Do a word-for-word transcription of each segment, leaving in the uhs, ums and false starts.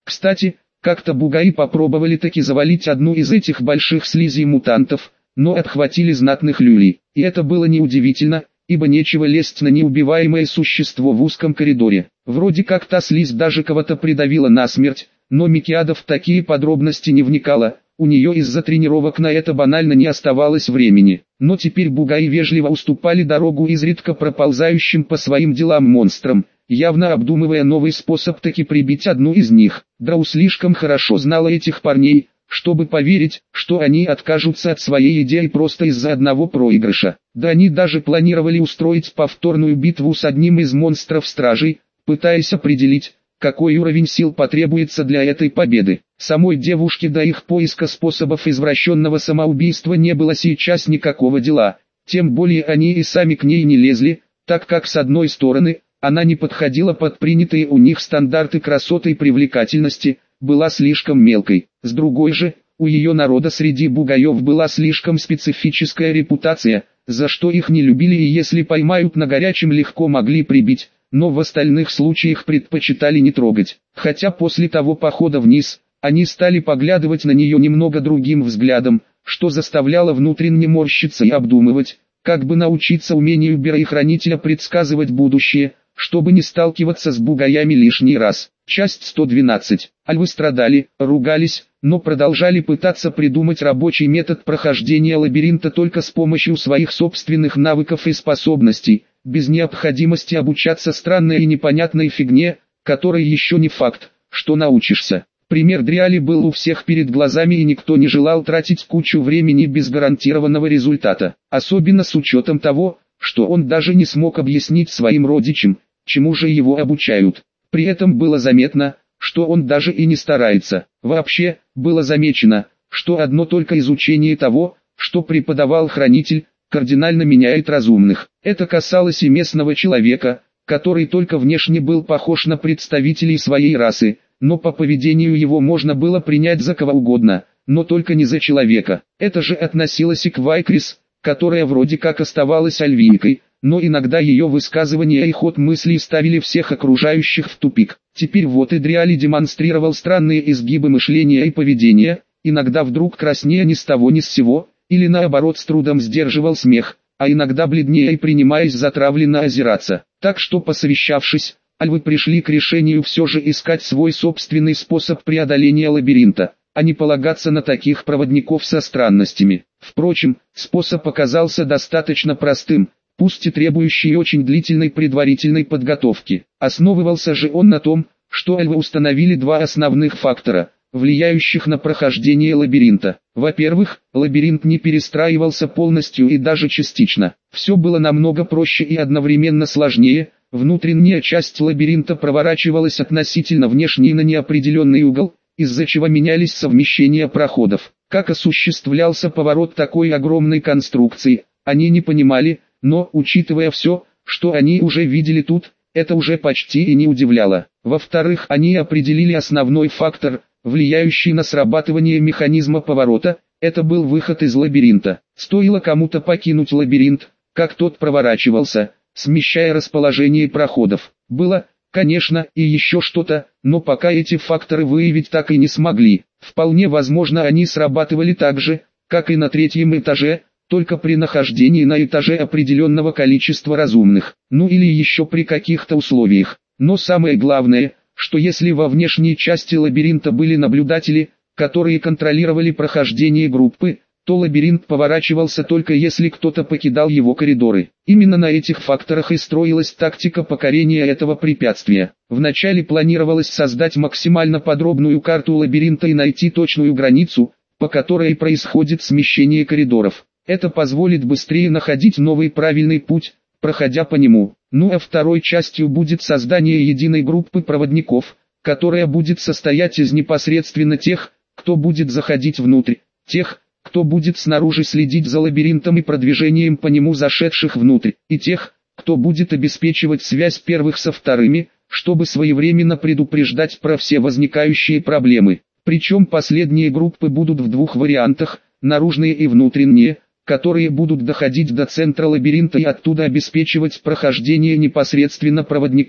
Кстати, как-то бугаи попробовали таки завалить одну из этих больших слизей мутантов, но отхватили знатных люлей. И это было неудивительно, ибо нечего лезть на неубиваемое существо в узком коридоре. Вроде как та слизь даже кого-то придавила насмерть, но Микиада в такие подробности не вникала, у нее из-за тренировок на это банально не оставалось времени. Но теперь бугаи вежливо уступали дорогу изредка проползающим по своим делам монстрам, явно обдумывая новый способ таки прибить одну из них. Драу слишком хорошо знала этих парней, чтобы поверить, что они откажутся от своей идеи просто из-за одного проигрыша. Да они даже планировали устроить повторную битву с одним из монстров-стражей, пытаясь определить, какой уровень сил потребуется для этой победы. Самой девушке до их поиска способов извращенного самоубийства не было сейчас никакого дела, тем более они и сами к ней не лезли, так как с одной стороны, она не подходила под принятые у них стандарты красоты и привлекательности, была слишком мелкой. С другой же, у ее народа среди бугаев была слишком специфическая репутация, за что их не любили и если поймают на горячем легко могли прибить, но в остальных случаях предпочитали не трогать. Хотя после того похода вниз, они стали поглядывать на нее немного другим взглядом, что заставляло внутренне морщиться и обдумывать, как бы научиться умению Бера и Хранителя предсказывать будущее, чтобы не сталкиваться с бугаями лишний раз. Часть сто двенадцать. Альвы страдали, ругались, но продолжали пытаться придумать рабочий метод прохождения лабиринта только с помощью своих собственных навыков и способностей, без необходимости обучаться странной и непонятной фигне, которой еще не факт, что научишься. Пример Дриали был у всех перед глазами и никто не желал тратить кучу времени без гарантированного результата. Особенно с учетом того, что он даже не смог объяснить своим родичам, чему же его обучают. При этом было заметно, что он даже и не старается. Вообще, было замечено, что одно только изучение того, что преподавал Хранитель, кардинально меняет разумных. Это касалось и местного человека, который только внешне был похож на представителей своей расы, но по поведению его можно было принять за кого угодно, но только не за человека. Это же относилось и к Вайкрис, которая вроде как оставалась альвийкой, но иногда ее высказывания и ход мыслей ставили всех окружающих в тупик. Теперь вот и Дриали демонстрировал странные изгибы мышления и поведения, иногда вдруг краснея ни с того ни с сего, или наоборот с трудом сдерживал смех, а иногда бледнее и принимаясь затравленно озираться. Так что посовещавшись, альвы пришли к решению все же искать свой собственный способ преодоления лабиринта, а не полагаться на таких проводников со странностями. Впрочем, способ оказался достаточно простым, пусть и требующий очень длительной предварительной подготовки. Основывался же он на том, что альвы установили два основных фактора, влияющих на прохождение лабиринта. Во-первых, лабиринт не перестраивался полностью и даже частично. Все было намного проще и одновременно сложнее. Внутренняя часть лабиринта проворачивалась относительно внешней на неопределенный угол, из-за чего менялись совмещения проходов. Как осуществлялся поворот такой огромной конструкции, они не понимали, но, учитывая все, что они уже видели тут, это уже почти и не удивляло. Во-вторых, они определили основной фактор, влияющий на срабатывание механизма поворота, это был выход из лабиринта. Стоило кому-то покинуть лабиринт, как тот проворачивался, смещая расположение проходов. Было, конечно, и еще что-то, но пока эти факторы выявить так и не смогли. Вполне возможно они срабатывали так же, как и на третьем этаже, только при нахождении на этаже определенного количества разумных, ну или еще при каких-то условиях. Но самое главное, что если во внешней части лабиринта были наблюдатели, которые контролировали прохождение группы, то лабиринт поворачивался только если кто-то покидал его коридоры. Именно на этих факторах и строилась тактика покорения этого препятствия. Вначале планировалось создать максимально подробную карту лабиринта и найти точную границу, по которой происходит смещение коридоров. Это позволит быстрее находить новый правильный путь, проходя по нему. Ну а второй частью будет создание единой группы проводников, которая будет состоять из непосредственно тех, кто будет заходить внутрь, тех, кто будет снаружи следить за лабиринтом и продвижением по нему зашедших внутрь, и тех, кто будет обеспечивать связь первых со вторыми, чтобы своевременно предупреждать про все возникающие проблемы. Причем последние группы будут в двух вариантах, наружные и внутренние, которые будут доходить до центра лабиринта и оттуда обеспечивать прохождение непосредственно проводников.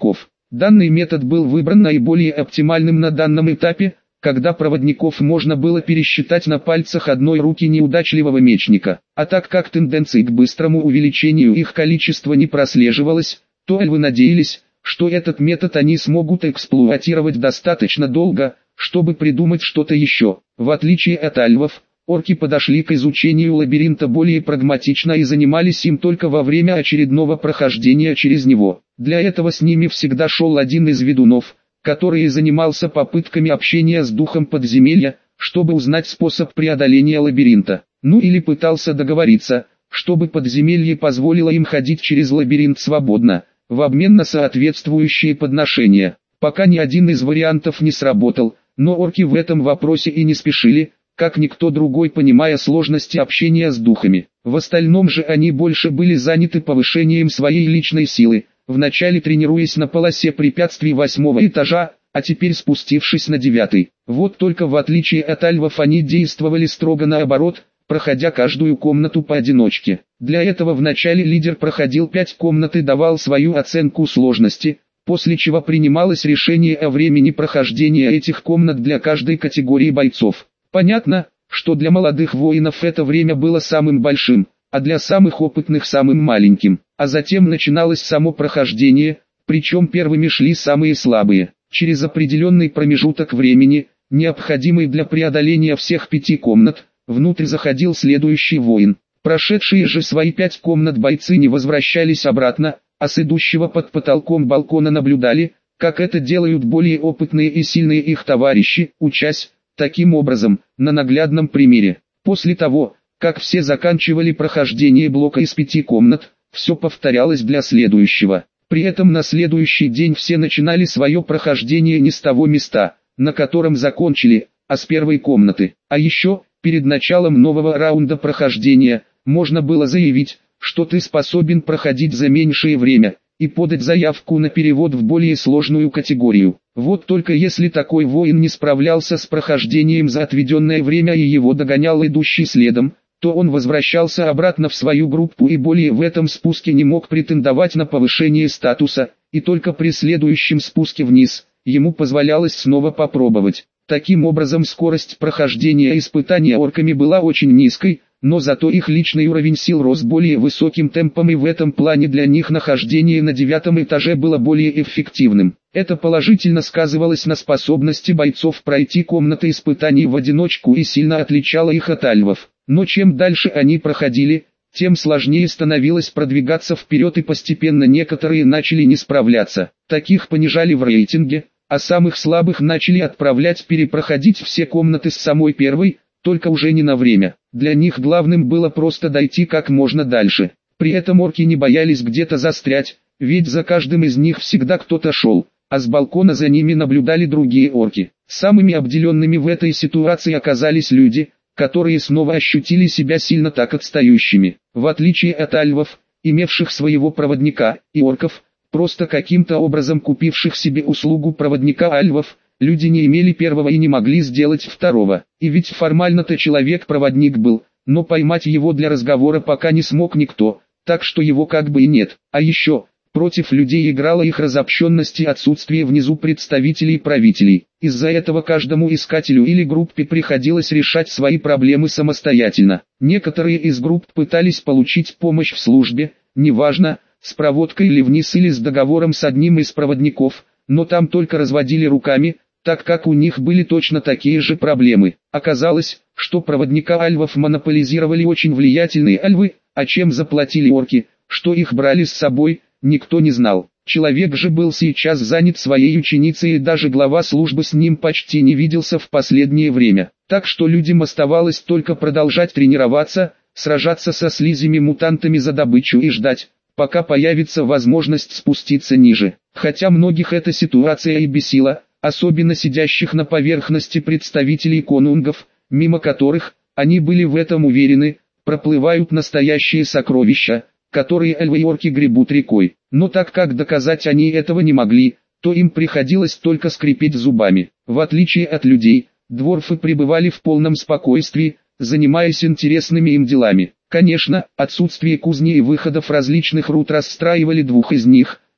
Данный метод был выбран наиболее оптимальным на данном этапе, когда проводников можно было пересчитать на пальцах одной руки неудачливого мечника. А так как тенденции к быстрому увеличению их количества не прослеживалось, то эльвы надеялись, что этот метод они смогут эксплуатировать достаточно долго, чтобы придумать что-то еще. В отличие от альвов, орки подошли к изучению лабиринта более прагматично и занимались им только во время очередного прохождения через него. Для этого с ними всегда шел один из ведунов, который занимался попытками общения с духом подземелья, чтобы узнать способ преодоления лабиринта. Ну или пытался договориться, чтобы подземелье позволило им ходить через лабиринт свободно, в обмен на соответствующие подношения. Пока ни один из вариантов не сработал, но орки в этом вопросе и не спешили, как никто другой, понимая сложности общения с духами. В остальном же они больше были заняты повышением своей личной силы, вначале тренируясь на полосе препятствий восьмого этажа, а теперь спустившись на девятый. Вот только в отличие от альвов они действовали строго наоборот, проходя каждую комнату поодиночке. Для этого вначале лидер проходил пять комнат и давал свою оценку сложности, после чего принималось решение о времени прохождения этих комнат для каждой категории бойцов. Понятно, что для молодых воинов это время было самым большим, а для самых опытных самым маленьким. А затем начиналось само прохождение, причем первыми шли самые слабые. Через определенный промежуток времени, необходимый для преодоления всех пяти комнат, внутрь заходил следующий воин. Прошедшие же свои пять комнат бойцы не возвращались обратно, а с идущего под потолком балкона наблюдали, как это делают более опытные и сильные их товарищи, учась, таким образом, на наглядном примере. После того, как все заканчивали прохождение блока из пяти комнат, все повторялось для следующего. При этом на следующий день все начинали свое прохождение не с того места, на котором закончили, а с первой комнаты. А еще, перед началом нового раунда прохождения, можно было заявить, что ты способен проходить за меньшее время, и подать заявку на перевод в более сложную категорию. Вот только если такой воин не справлялся с прохождением за отведенное время и его догонял идущий следом, то он возвращался обратно в свою группу и более в этом спуске не мог претендовать на повышение статуса, и только при следующем спуске вниз, ему позволялось снова попробовать. Таким образом скорость прохождения испытания орками была очень низкой, но зато их личный уровень сил рос более высоким темпом, и в этом плане для них нахождение на девятом этаже было более эффективным. Это положительно сказывалось на способности бойцов пройти комнаты испытаний в одиночку и сильно отличало их от альвов. Но чем дальше они проходили, тем сложнее становилось продвигаться вперед, и постепенно некоторые начали не справляться. Таких понижали в рейтинге, а самых слабых начали отправлять перепроходить все комнаты с самой первой, только уже не на время. Для них главным было просто дойти как можно дальше. При этом орки не боялись где-то застрять, ведь за каждым из них всегда кто-то шел, а с балкона за ними наблюдали другие орки. Самыми обделенными в этой ситуации оказались люди, которые снова ощутили себя сильно так отстающими. В отличие от альвов, имевших своего проводника, и орков, просто каким-то образом купивших себе услугу проводника альвов, люди не имели первого и не могли сделать второго. И ведь формально-то человек-проводник был, но поймать его для разговора пока не смог никто, так что его как бы и нет. А еще, против людей играла их разобщенность и отсутствие внизу представителей-правителей. Из-за этого каждому искателю или группе приходилось решать свои проблемы самостоятельно. Некоторые из групп пытались получить помощь в службе, неважно, с проводкой или вниз или с договором с одним из проводников, но там только разводили руками, так как у них были точно такие же проблемы. Оказалось, что проводника альвов монополизировали очень влиятельные альвы, а чем заплатили орки, что их брали с собой, никто не знал. Человек же был сейчас занят своей ученицей, и даже глава службы с ним почти не виделся в последнее время. Так что людям оставалось только продолжать тренироваться, сражаться со слизями-мутантами за добычу и ждать, пока появится возможность спуститься ниже. Хотя многих эта ситуация и бесила, особенно сидящих на поверхности представителей конунгов, мимо которых, они были в этом уверены, проплывают настоящие сокровища, которые эльвы и орки гребут рекой. Но так как доказать они этого не могли, то им приходилось только скрипеть зубами. В отличие от людей, дворфы пребывали в полном спокойствии, занимаясь интересными им делами. Конечно, отсутствие кузни и выходов различных руд расстраивали двух из них,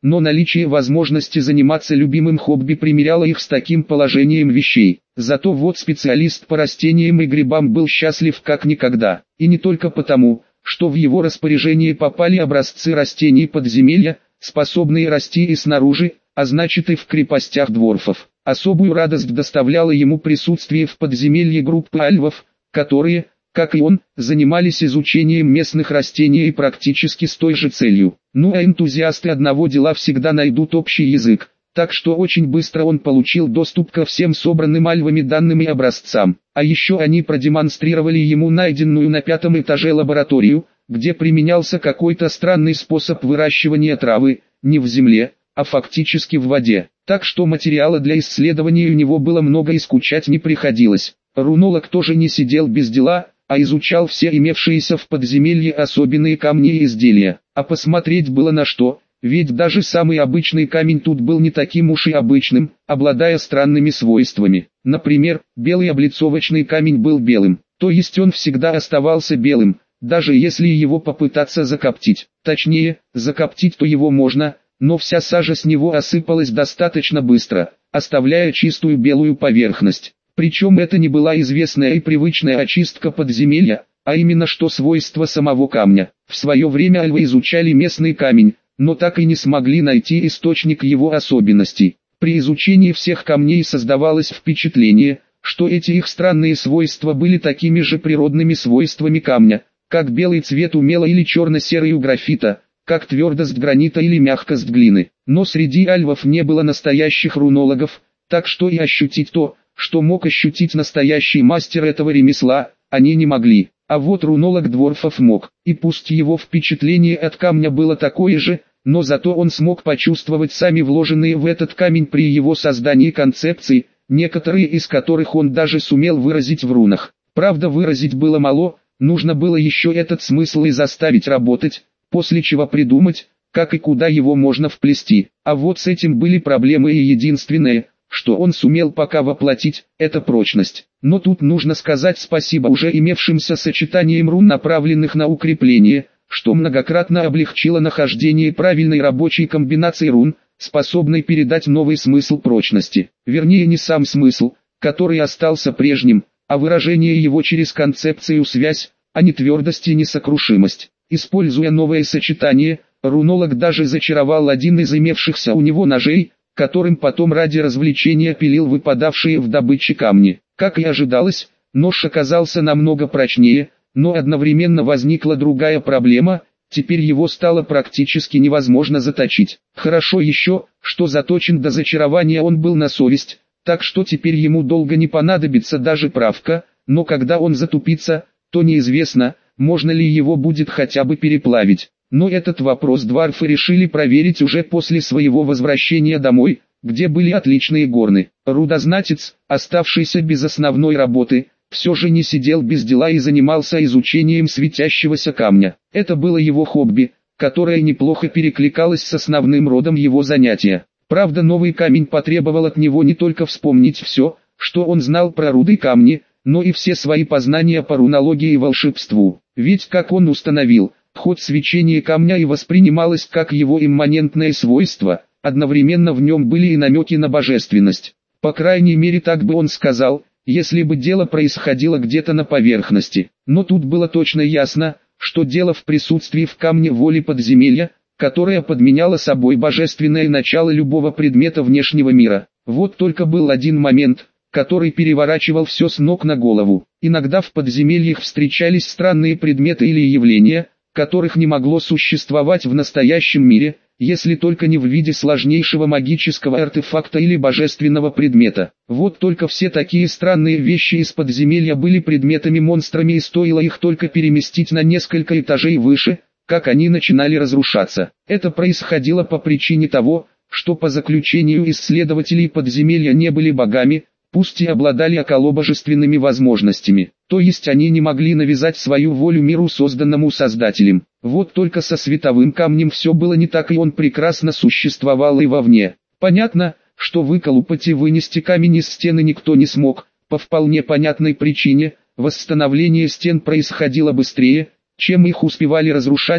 но наличие возможности заниматься любимым хобби примиряло их с таким положением вещей. Зато вот специалист по растениям и грибам был счастлив как никогда, и не только потому, что в его распоряжение попали образцы растений подземелья, способные расти и снаружи, а значит и в крепостях дворфов. Особую радость доставляло ему присутствие в подземелье группы альвов, которые, как и он, занимались изучением местных растений и практически с той же целью. Ну а энтузиасты одного дела всегда найдут общий язык, так что очень быстро он получил доступ ко всем собранным альвами данным и образцам. А еще они продемонстрировали ему найденную на пятом этаже лабораторию, где применялся какой-то странный способ выращивания травы, не в земле, а фактически в воде. Так что материала для исследований у него было много и скучать не приходилось. Рунолог тоже не сидел без дела, а изучал все имевшиеся в подземелье особенные камни и изделия. А посмотреть было на что, ведь даже самый обычный камень тут был не таким уж и обычным, обладая странными свойствами. Например, белый облицовочный камень был белым, то есть он всегда оставался белым, даже если его попытаться закоптить. Точнее, закоптить-то его можно, но вся сажа с него осыпалась достаточно быстро, оставляя чистую белую поверхность. Причем это не была известная и привычная очистка подземелья, а именно что свойства самого камня. В свое время альвы изучали местный камень, но так и не смогли найти источник его особенностей. При изучении всех камней создавалось впечатление, что эти их странные свойства были такими же природными свойствами камня, как белый цвет у мела или черно-серый у графита, как твердость гранита или мягкость глины. Но среди альвов не было настоящих рунологов, так что и ощутить то, что мог ощутить настоящий мастер этого ремесла, они не могли. А вот рунолог дворфов мог, и пусть его впечатление от камня было такое же, но зато он смог почувствовать сами вложенные в этот камень при его создании концепции, некоторые из которых он даже сумел выразить в рунах. Правда, выразить было мало, нужно было еще этот смысл и заставить работать, после чего придумать, как и куда его можно вплести. А вот с этим были проблемы, и единственное, что он сумел пока воплотить, это прочность. Но тут нужно сказать спасибо уже имевшимся сочетанием рун, направленных на укрепление, что многократно облегчило нахождение правильной рабочей комбинации рун, способной передать новый смысл прочности. Вернее, не сам смысл, который остался прежним, а выражение его через концепцию связь, а не твердость и несокрушимость. Используя новое сочетание, рунолог даже зачаровал один из имевшихся у него ножей, которым потом ради развлечения пилил выпадавшие в добыче камни. Как и ожидалось, нож оказался намного прочнее, но одновременно возникла другая проблема, теперь его стало практически невозможно заточить. Хорошо еще, что заточен до зачарования он был на совесть, так что теперь ему долго не понадобится даже правка, но когда он затупится, то неизвестно, можно ли его будет хотя бы переплавить. Но этот вопрос дворфы решили проверить уже после своего возвращения домой, где были отличные горны. Рудознатец, оставшийся без основной работы, все же не сидел без дела и занимался изучением светящегося камня. Это было его хобби, которое неплохо перекликалось с основным родом его занятия. Правда, новый камень потребовал от него не только вспомнить все, что он знал про руды камни, но и все свои познания по рунологии и волшебству. Ведь, как он установил, ход свечения камня и воспринималось как его имманентное свойство, одновременно в нем были и намеки на божественность. По крайней мере, так бы он сказал, если бы дело происходило где-то на поверхности. Но тут было точно ясно, что дело в присутствии в камне воли подземелья, которая подменяла собой божественное начало любого предмета внешнего мира. Вот только был один момент, который переворачивал все с ног на голову. Иногда в подземельях встречались странные предметы или явления, которых не могло существовать в настоящем мире, если только не в виде сложнейшего магического артефакта или божественного предмета. Вот только все такие странные вещи из подземелья были предметами-монстрами, и стоило их только переместить на несколько этажей выше, как они начинали разрушаться. Это происходило по причине того, что по заключению исследователей подземелья не были богами, пусть и обладали околобожественными возможностями, то есть они не могли навязать свою волю миру, созданному Создателем. Вот только со световым камнем все было не так, и он прекрасно существовал и вовне. Понятно, что выколупать и вынести камень из стены никто не смог, по вполне понятной причине, восстановление стен происходило быстрее, чем их успевали разрушать,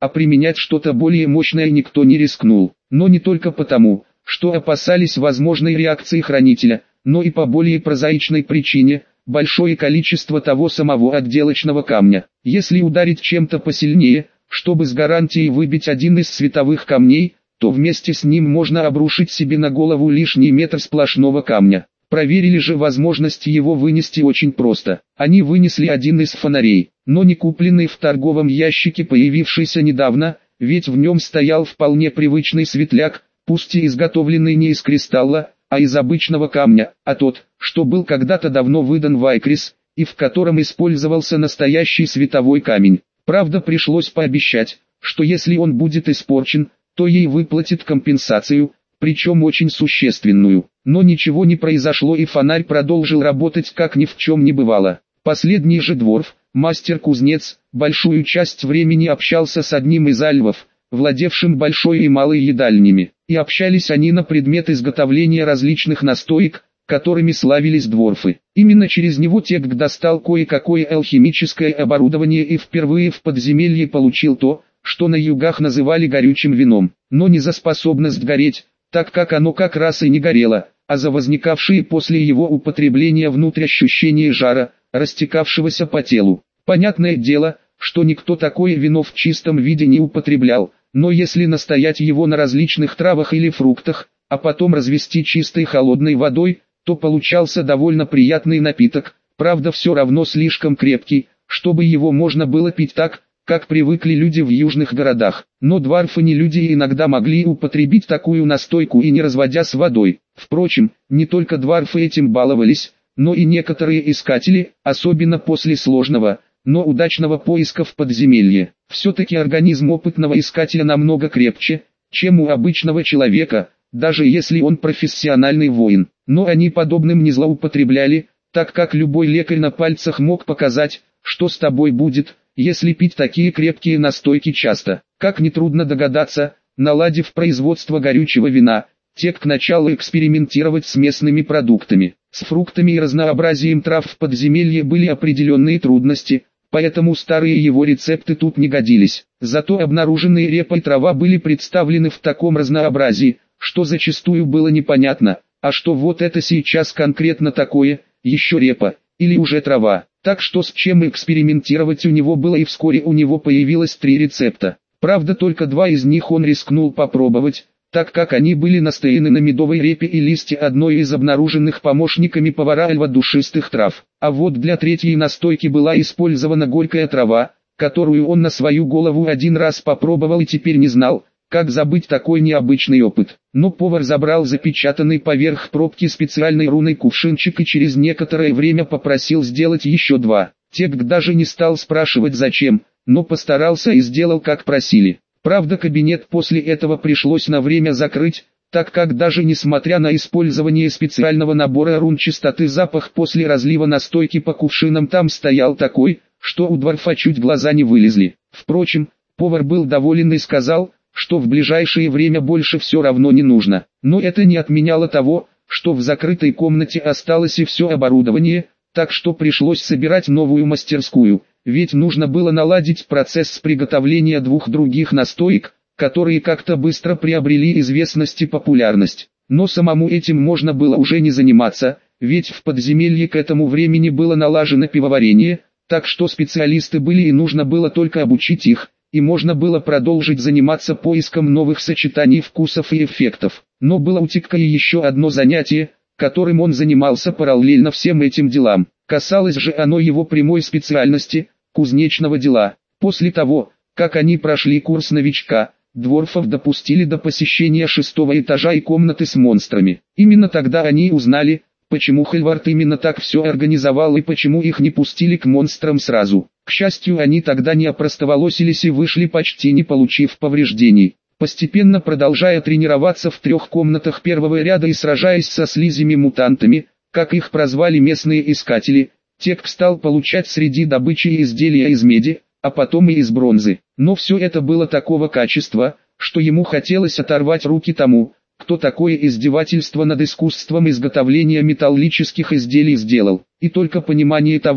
а применять что-то более мощное никто не рискнул. Но не только потому, что опасались возможной реакции хранителя, но и по более прозаичной причине – большое количество того самого отделочного камня. Если ударить чем-то посильнее, чтобы с гарантией выбить один из световых камней, то вместе с ним можно обрушить себе на голову лишний метр сплошного камня. Проверили же возможность его вынести очень просто. Они вынесли один из фонарей, но не купленный в торговом ящике, появившийся недавно, ведь в нем стоял вполне привычный светляк, пусть и изготовленный не из кристалла, а из обычного камня, а тот, что был когда-то давно выдан в Айкрис, и в котором использовался настоящий световой камень. Правда, пришлось пообещать, что если он будет испорчен, то ей выплатит компенсацию, причем очень существенную. Но ничего не произошло, и фонарь продолжил работать, как ни в чем не бывало. Последний же дворф, мастер-кузнец, большую часть времени общался с одним из альвов, владевшим большой и малой едальнями, и общались они на предмет изготовления различных настоек, которыми славились дворфы. Именно через него Тек достал кое-какое алхимическое оборудование и впервые в подземелье получил то, что на югах называли горючим вином, но не за способность гореть, так как оно как раз и не горело, а за возникавшие после его употребления внутрь ощущения жара, растекавшегося по телу. Понятное дело, что никто такое вино в чистом виде не употреблял, но если настоять его на различных травах или фруктах, а потом развести чистой холодной водой, то получался довольно приятный напиток, правда все равно слишком крепкий, чтобы его можно было пить так, как привыкли люди в южных городах. Но дварфы не люди и иногда могли употребить такую настойку и не разводя с водой. Впрочем, не только дварфы этим баловались, но и некоторые искатели, особенно после сложного, но удачного поиска в подземелье. Все-таки организм опытного искателя намного крепче, чем у обычного человека, даже если он профессиональный воин. Но они подобным не злоупотребляли, так как любой лекарь на пальцах мог показать, что с тобой будет, если пить такие крепкие настойки часто. Как нетрудно догадаться, наладив производство горючего вина, Тек начал экспериментировать с местными продуктами. С фруктами и разнообразием трав в подземелье были определенные трудности, поэтому старые его рецепты тут не годились. Зато обнаруженные репа и трава были представлены в таком разнообразии, что зачастую было непонятно, а что вот это сейчас конкретно такое, еще репа, или уже трава. Так что с чем экспериментировать у него было, и вскоре у него появилось три рецепта. Правда, только два из них он рискнул попробовать, так как они были настояны на медовой репе и листе одной из обнаруженных помощниками повара альва душистых трав. А вот для третьей настойки была использована горькая трава, которую он на свою голову один раз попробовал и теперь не знал, как забыть такой необычный опыт. Но повар забрал запечатанный поверх пробки специальной руной кувшинчик и через некоторое время попросил сделать еще два. Тек даже не стал спрашивать зачем, но постарался и сделал как просили. Правда, кабинет после этого пришлось на время закрыть, так как даже несмотря на использование специального набора рун чистоты, запах после разлива настойки по кувшинам там стоял такой, что у дварфа чуть глаза не вылезли. Впрочем, повар был доволен и сказал, что в ближайшее время больше все равно не нужно. Но это не отменяло того, что в закрытой комнате осталось и все оборудование, так что пришлось собирать новую мастерскую, ведь нужно было наладить процесс приготовления двух других настоек, которые как-то быстро приобрели известность и популярность. Но самому этим можно было уже не заниматься, ведь в подземелье к этому времени было налажено пивоварение, так что специалисты были и нужно было только обучить их, и можно было продолжить заниматься поиском новых сочетаний вкусов и эффектов. Но было у Тека и еще одно занятие, которым он занимался параллельно всем этим делам. Касалось же оно его прямой специальности – кузнечного дела. После того, как они прошли курс новичка, дворфов допустили до посещения шестого этажа и комнаты с монстрами. Именно тогда они узнали, почему Хельвард именно так все организовал и почему их не пустили к монстрам сразу. К счастью, они тогда не опростоволосились и вышли почти не получив повреждений. Постепенно продолжая тренироваться в трех комнатах первого ряда и сражаясь со слизями-мутантами, как их прозвали местные искатели, Тек стал получать среди добычи изделия из меди, а потом и из бронзы. Но все это было такого качества, что ему хотелось оторвать руки тому, кто такое издевательство над искусством изготовления металлических изделий сделал. И только понимание того,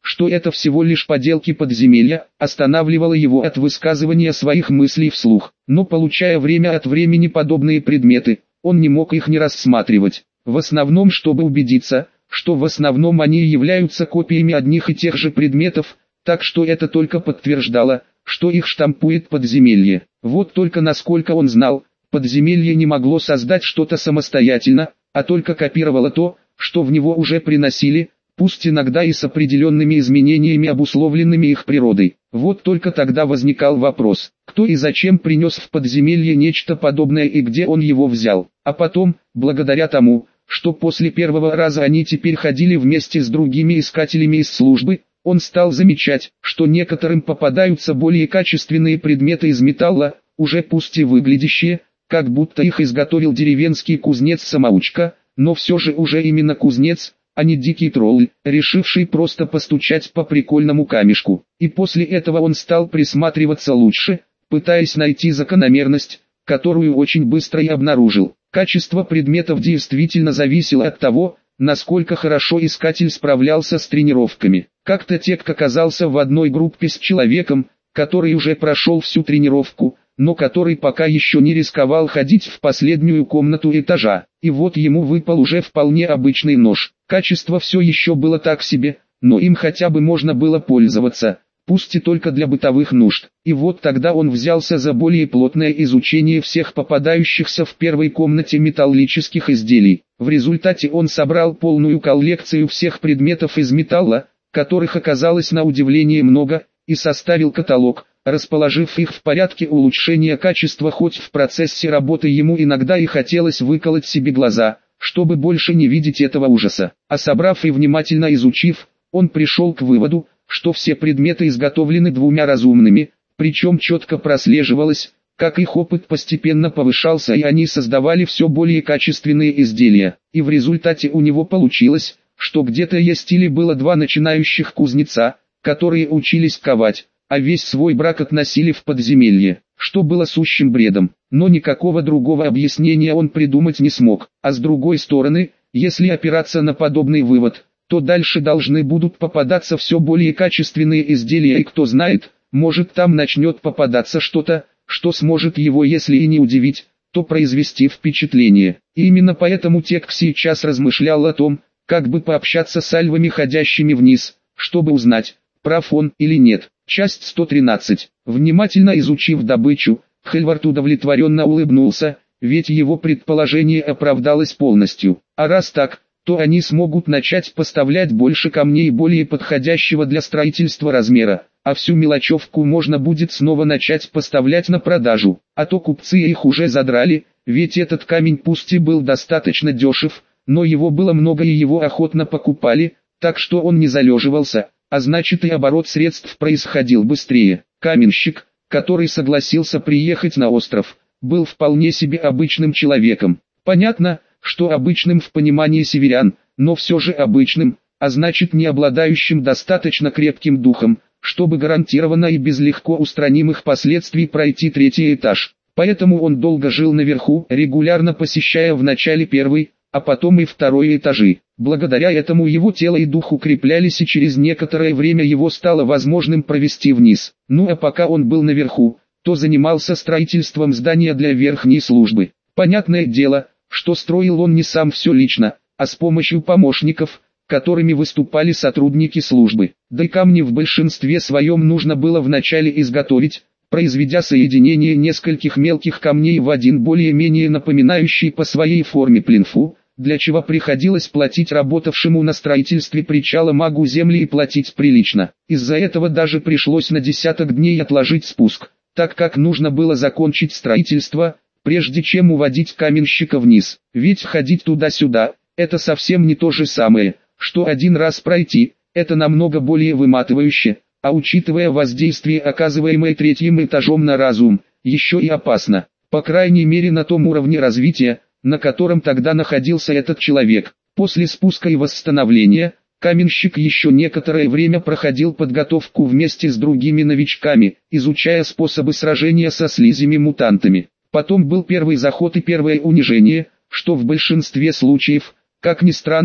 что это всего лишь поделки подземелья, останавливало его от высказывания своих мыслей вслух. Но получая время от времени подобные предметы, он не мог их не рассматривать. В основном, чтобы убедиться, что в основном они являются копиями одних и тех же предметов, так что это только подтверждало, что их штампует подземелье. Вот только насколько он знал, подземелье не могло создать что-то самостоятельно, а только копировало то, что в него уже приносили, пусть иногда и с определенными изменениями, обусловленными их природой. Вот только тогда возникал вопрос, кто и зачем принес в подземелье нечто подобное и где он его взял. А потом, благодаря тому, что после первого раза они теперь ходили вместе с другими искателями из службы, он стал замечать, что некоторым попадаются более качественные предметы из металла, уже пусть и выглядящие, как будто их изготовил деревенский кузнец-самоучка, но все же уже именно кузнец, а не дикий тролль, решивший просто постучать по прикольному камешку. И после этого он стал присматриваться лучше, пытаясь найти закономерность, которую очень быстро и обнаружил. Качество предметов действительно зависело от того, насколько хорошо искатель справлялся с тренировками. Как-то Тек оказался в одной группе с человеком, который уже прошел всю тренировку, но который пока еще не рисковал ходить в последнюю комнату этажа. И вот ему выпал уже вполне обычный нож. Качество все еще было так себе, но им хотя бы можно было пользоваться, пусть и только для бытовых нужд. И вот тогда он взялся за более плотное изучение всех попадающихся в первой комнате металлических изделий. В результате он собрал полную коллекцию всех предметов из металла, которых оказалось на удивление много, и составил каталог, расположив их в порядке улучшения качества, хоть в процессе работы ему иногда и хотелось выколоть себе глаза, чтобы больше не видеть этого ужаса. А собрав и внимательно изучив, он пришел к выводу, что все предметы изготовлены двумя разумными, причем четко прослеживалось, как их опыт постепенно повышался и они создавали все более качественные изделия. И в результате у него получилось, что где-то есть или было два начинающих кузнеца, которые учились ковать, а весь свой брак относили в подземелье, что было сущим бредом. Но никакого другого объяснения он придумать не смог. А с другой стороны, если опираться на подобный вывод, то дальше должны будут попадаться все более качественные изделия, и кто знает, может там начнет попадаться что-то, что сможет его, если и не удивить, то произвести впечатление. И именно поэтому Тек сейчас размышлял о том, как бы пообщаться с альвами, ходящими вниз, чтобы узнать, прав он или нет. Часть сто тринадцать. Внимательно изучив добычу, Хельвард удовлетворенно улыбнулся, ведь его предположение оправдалось полностью. А раз так, то они смогут начать поставлять больше камней более подходящего для строительства размера, а всю мелочевку можно будет снова начать поставлять на продажу. А то купцы их уже задрали, ведь этот камень пусть и был достаточно дешев, но его было много и его охотно покупали, так что он не залеживался, а значит и оборот средств происходил быстрее. Каменщик, который согласился приехать на остров, был вполне себе обычным человеком. Понятно, что обычным в понимании северян, но все же обычным, а значит не обладающим достаточно крепким духом, чтобы гарантированно и без легко устранимых последствий пройти третий этаж. Поэтому он долго жил наверху, регулярно посещая вначале первый, а потом и второй этажи. Благодаря этому его тело и дух укреплялись, и через некоторое время его стало возможным провести вниз. Ну а пока он был наверху, то занимался строительством здания для верхней службы. Понятное дело, что строил он не сам все лично, а с помощью помощников, которыми выступали сотрудники службы. Да и камни в большинстве своем нужно было вначале изготовить, произведя соединение нескольких мелких камней в один более-менее напоминающий по своей форме плинфу, для чего приходилось платить работавшему на строительстве причала магу земли и платить прилично. Из-за этого даже пришлось на десяток дней отложить спуск, так как нужно было закончить строительство, прежде чем уводить каменщика вниз. Ведь ходить туда-сюда, это совсем не то же самое, что один раз пройти, это намного более выматывающе, а учитывая воздействие, оказываемое третьим этажом на разум, еще и опасно, по крайней мере на том уровне развития, на котором тогда находился этот человек. После спуска и восстановления, каменщик еще некоторое время проходил подготовку вместе с другими новичками, изучая способы сражения со слизями-мутантами. Потом был первый заход и первое унижение, что в большинстве случаев, как ни странно,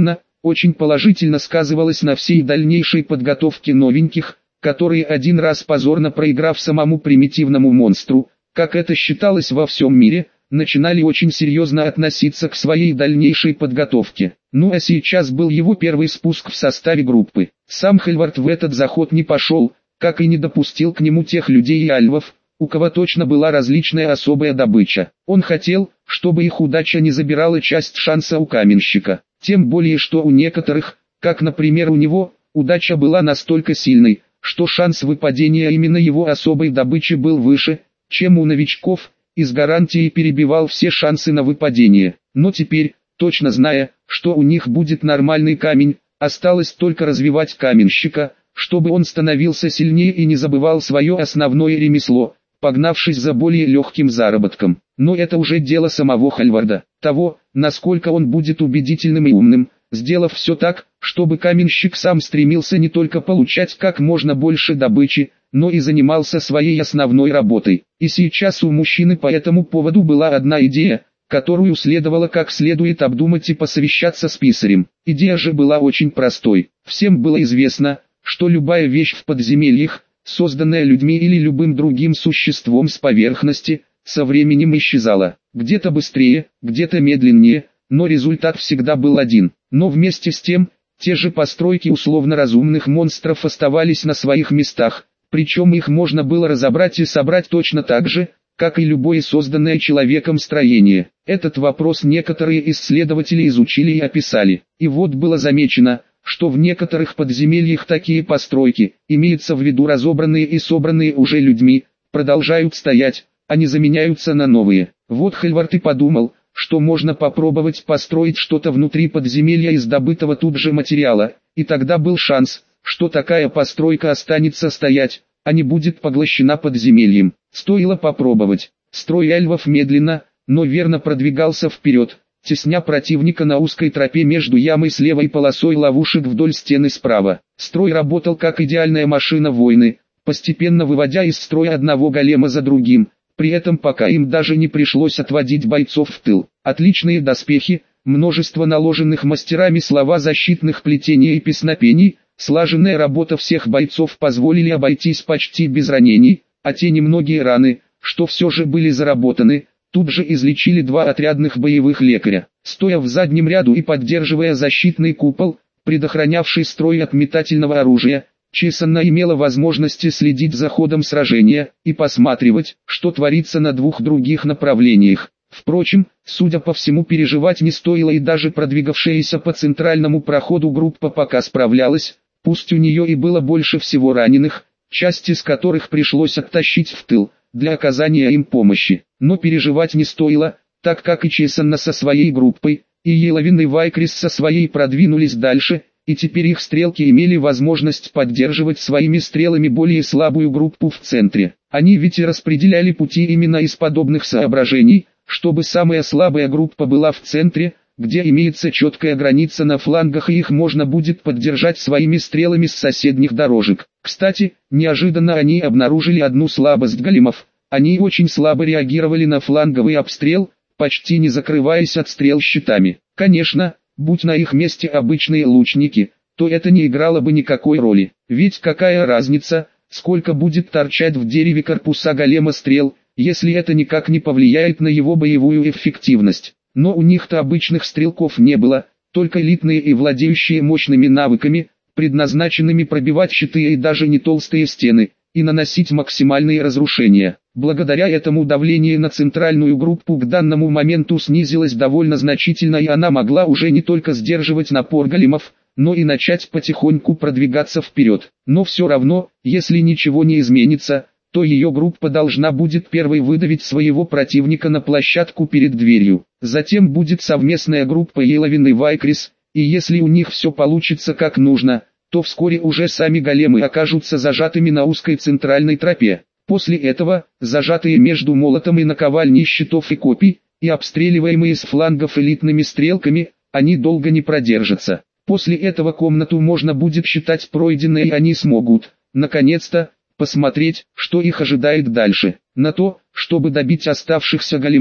очень положительно сказывалось на всей дальнейшей подготовке новеньких, которые один раз позорно проиграв самому примитивному монстру, как это считалось во всем мире, начинали очень серьезно относиться к своей дальнейшей подготовке. Ну а сейчас был его первый спуск в составе группы. Сам Хальвард в этот заход не пошел, как и не допустил к нему тех людей и альвов, у кого точно была различная особая добыча. Он хотел, чтобы их удача не забирала часть шанса у каменщика. Тем более что у некоторых, как например у него, удача была настолько сильной, что шанс выпадения именно его особой добычи был выше, чем у новичков, и с гарантией перебивал все шансы на выпадение. Но теперь, точно зная, что у них будет нормальный камень, осталось только развивать каменщика, чтобы он становился сильнее и не забывал свое основное ремесло, погнавшись за более легким заработком. Но это уже дело самого Хальварда, того, насколько он будет убедительным и умным, сделав все так, чтобы каменщик сам стремился не только получать как можно больше добычи, но и занимался своей основной работой. И сейчас у мужчины по этому поводу была одна идея, которую следовало как следует обдумать и посовещаться с писарем. Идея же была очень простой. Всем было известно, что любая вещь в подземельях, созданная людьми или любым другим существом с поверхности, со временем исчезала. Где-то быстрее, где-то медленнее, но результат всегда был один. Но вместе с тем, те же постройки условно разумных монстров оставались на своих местах, причем их можно было разобрать и собрать точно так же, как и любое созданное человеком строение. Этот вопрос некоторые исследователи изучили и описали. И вот было замечено, что в некоторых подземельях такие постройки, имеются в виду разобранные и собранные уже людьми, продолжают стоять, а не заменяются на новые. Вот Хальвард и подумал, что можно попробовать построить что-то внутри подземелья из добытого тут же материала, и тогда был шанс, что такая постройка останется стоять, а не будет поглощена подземельем. Стоило попробовать. Строй альвов медленно, но верно продвигался вперед, тесня противника на узкой тропе между ямой с левой полосой ловушек вдоль стены справа. Строй работал как идеальная машина войны, постепенно выводя из строя одного голема за другим, при этом пока им даже не пришлось отводить бойцов в тыл. Отличные доспехи, множество наложенных мастерами слова защитных плетений и песнопений, слаженная работа всех бойцов позволили обойтись почти без ранений, а те немногие раны, что все же были заработаны, тут же излечили два отрядных боевых лекаря. Стоя в заднем ряду и поддерживая защитный купол, предохранявший строй от метательного оружия, Чесанна имела возможности следить за ходом сражения и посматривать, что творится на двух других направлениях. Впрочем, судя по всему, переживать не стоило, и даже продвигавшаяся по центральному проходу группа пока справлялась, пусть у нее и было больше всего раненых, часть из которых пришлось оттащить в тыл, для оказания им помощи. Но переживать не стоило, так как и Чесанна со своей группой, и Еловин и Вайкрис со своей продвинулись дальше, и теперь их стрелки имели возможность поддерживать своими стрелами более слабую группу в центре. Они ведь и распределяли пути именно из подобных соображений, чтобы самая слабая группа была в центре, где имеется четкая граница на флангах, и их можно будет поддержать своими стрелами с соседних дорожек. Кстати, неожиданно они обнаружили одну слабость големов. Они очень слабо реагировали на фланговый обстрел, почти не закрываясь от стрел щитами. Конечно, будь на их месте обычные лучники, то это не играло бы никакой роли. Ведь какая разница, сколько будет торчать в дереве корпуса голема стрел, если это никак не повлияет на его боевую эффективность. Но у них-то обычных стрелков не было, только элитные и владеющие мощными навыками, предназначенными пробивать щиты и даже не толстые стены, и наносить максимальные разрушения. Благодаря этому давление на центральную группу к данному моменту снизилось довольно значительно, и она могла уже не только сдерживать напор големов, но и начать потихоньку продвигаться вперед. Но все равно, если ничего не изменится, то ее группа должна будет первой выдавить своего противника на площадку перед дверью. Затем будет совместная группа Еловин и Вайкрис, и если у них все получится как нужно, то вскоре уже сами големы окажутся зажатыми на узкой центральной тропе. После этого, зажатые между молотом и наковальней щитов и копий, и обстреливаемые с флангов элитными стрелками, они долго не продержатся. После этого комнату можно будет считать пройденной, и они смогут, наконец-то, посмотреть, что их ожидает дальше. На то, чтобы добить оставшихся големов,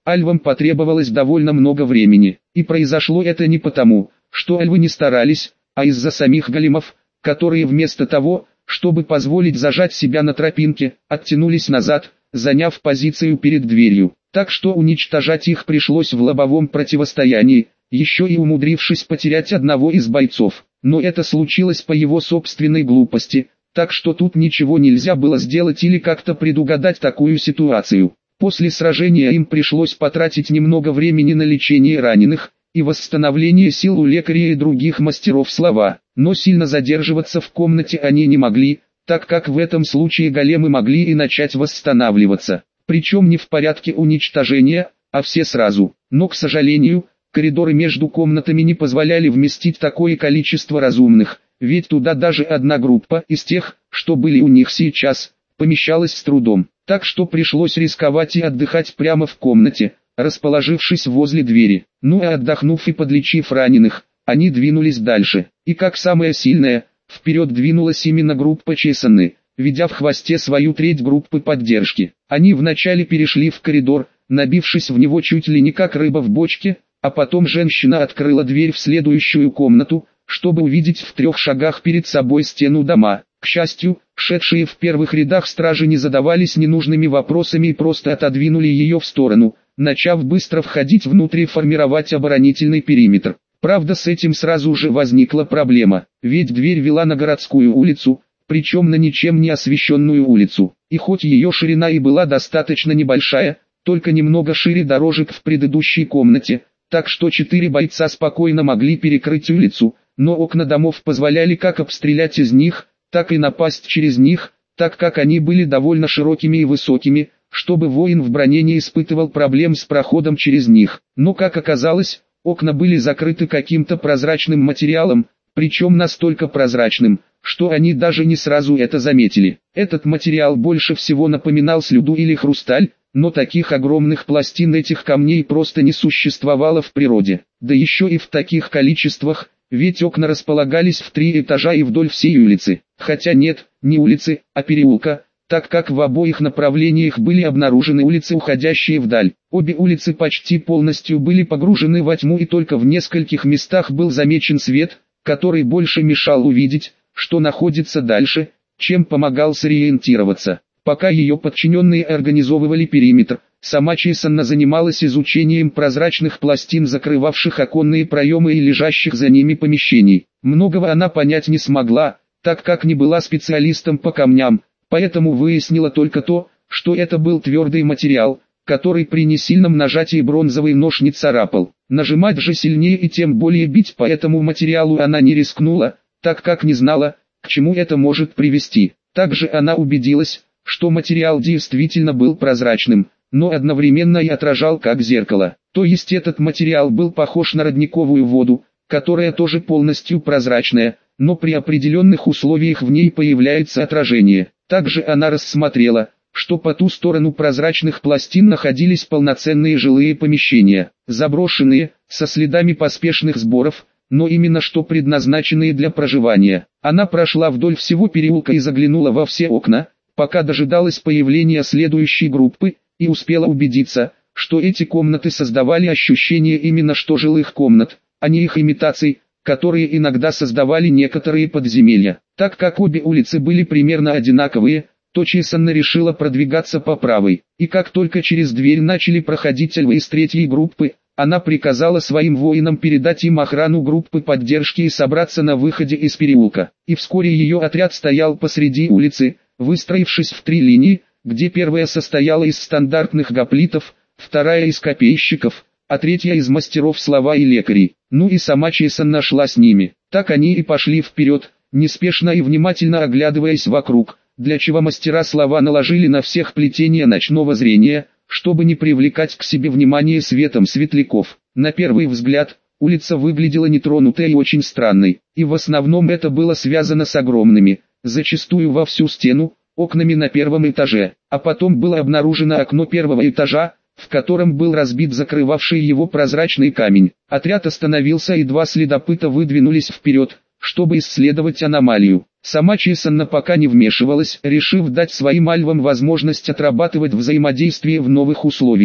Альвам потребовалось довольно много времени, и произошло это не потому, что альвы не старались, а из-за самих големов, которые вместо того, чтобы позволить зажать себя на тропинке, оттянулись назад, заняв позицию перед дверью. Так что уничтожать их пришлось в лобовом противостоянии, еще и умудрившись потерять одного из бойцов. Но это случилось по его собственной глупости, так что тут ничего нельзя было сделать или как-то предугадать такую ситуацию. После сражения им пришлось потратить немного времени на лечение раненых и восстановление сил у лекарей и других мастеров слова, но сильно задерживаться в комнате они не могли, так как в этом случае големы могли и начать восстанавливаться, причем не в порядке уничтожения, а все сразу. Но, к сожалению, коридоры между комнатами не позволяли вместить такое количество разумных, ведь туда даже одна группа из тех, что были у них сейчас, помещалась с трудом. Так что пришлось рисковать и отдыхать прямо в комнате, расположившись возле двери. Ну и отдохнув и подлечив раненых, они двинулись дальше. И как самая сильная, вперед двинулась именно группа Чесаны, ведя в хвосте свою треть группы поддержки. Они вначале перешли в коридор, набившись в него чуть ли не как рыба в бочке, а потом женщина открыла дверь в следующую комнату, чтобы увидеть в трех шагах перед собой стену дома. К счастью, шедшие в первых рядах стражи не задавались ненужными вопросами и просто отодвинули ее в сторону, начав быстро входить внутрь и формировать оборонительный периметр. Правда, с этим сразу же возникла проблема, ведь дверь вела на городскую улицу, причем на ничем не освещенную улицу, и хоть ее ширина и была достаточно небольшая, только немного шире дорожек в предыдущей комнате, так что четыре бойца спокойно могли перекрыть улицу, но окна домов позволяли как обстрелять из них, так и напасть через них, так как они были довольно широкими и высокими, чтобы воин в броне не испытывал проблем с проходом через них. Но как оказалось, окна были закрыты каким-то прозрачным материалом, причем настолько прозрачным, что они даже не сразу это заметили. Этот материал больше всего напоминал слюду или хрусталь, но таких огромных пластин этих камней просто не существовало в природе, да еще и в таких количествах, ведь окна располагались в три этажа и вдоль всей улицы, хотя нет, не улицы, а переулка, так как в обоих направлениях были обнаружены улицы, уходящие вдаль. Обе улицы почти полностью были погружены во тьму и только в нескольких местах был замечен свет, который больше мешал увидеть, что находится дальше, чем помогал сориентироваться. Пока ее подчиненные организовывали периметр, сама Чесанна занималась изучением прозрачных пластин, закрывавших оконные проемы и лежащих за ними помещений. Многого она понять не смогла, так как не была специалистом по камням, поэтому выяснила только то, что это был твердый материал, который при несильном нажатии бронзовый нож не царапал. Нажимать же сильнее и тем более бить по этому материалу она не рискнула, так как не знала, к чему это может привести. Также она убедилась, что материал действительно был прозрачным, но одновременно и отражал как зеркало. То есть этот материал был похож на родниковую воду, которая тоже полностью прозрачная, но при определенных условиях в ней появляется отражение. Также она рассмотрела, что по ту сторону прозрачных пластин находились полноценные жилые помещения, заброшенные, со следами поспешных сборов, но именно что предназначенные для проживания. Она прошла вдоль всего переулка и заглянула во все окна, пока дожидалась появления следующей группы, и успела убедиться, что эти комнаты создавали ощущение именно что жилых комнат, а не их имитаций, которые иногда создавали некоторые подземелья. Так как обе улицы были примерно одинаковые, то Чесанна решила продвигаться по правой, и как только через дверь начали проходить львы из третьей группы, она приказала своим воинам передать им охрану группы поддержки и собраться на выходе из переулка. И вскоре ее отряд стоял посреди улицы, выстроившись в три линии, где первая состояла из стандартных гоплитов, вторая из копейщиков, а третья из мастеров слова и лекарей. Ну и сама Чесанна шла с ними. Так они и пошли вперед, неспешно и внимательно оглядываясь вокруг, для чего мастера слова наложили на всех плетение ночного зрения, чтобы не привлекать к себе внимание светом светляков. На первый взгляд, улица выглядела нетронутой и очень странной, и в основном это было связано с огромными, зачастую во всю стену, окнами на первом этаже, а потом было обнаружено окно первого этажа, в котором был разбит закрывавший его прозрачный камень. Отряд остановился и два следопыта выдвинулись вперед, чтобы исследовать аномалию. Сама Чесанна пока не вмешивалась, решив дать своим альвам возможность отрабатывать взаимодействие в новых условиях.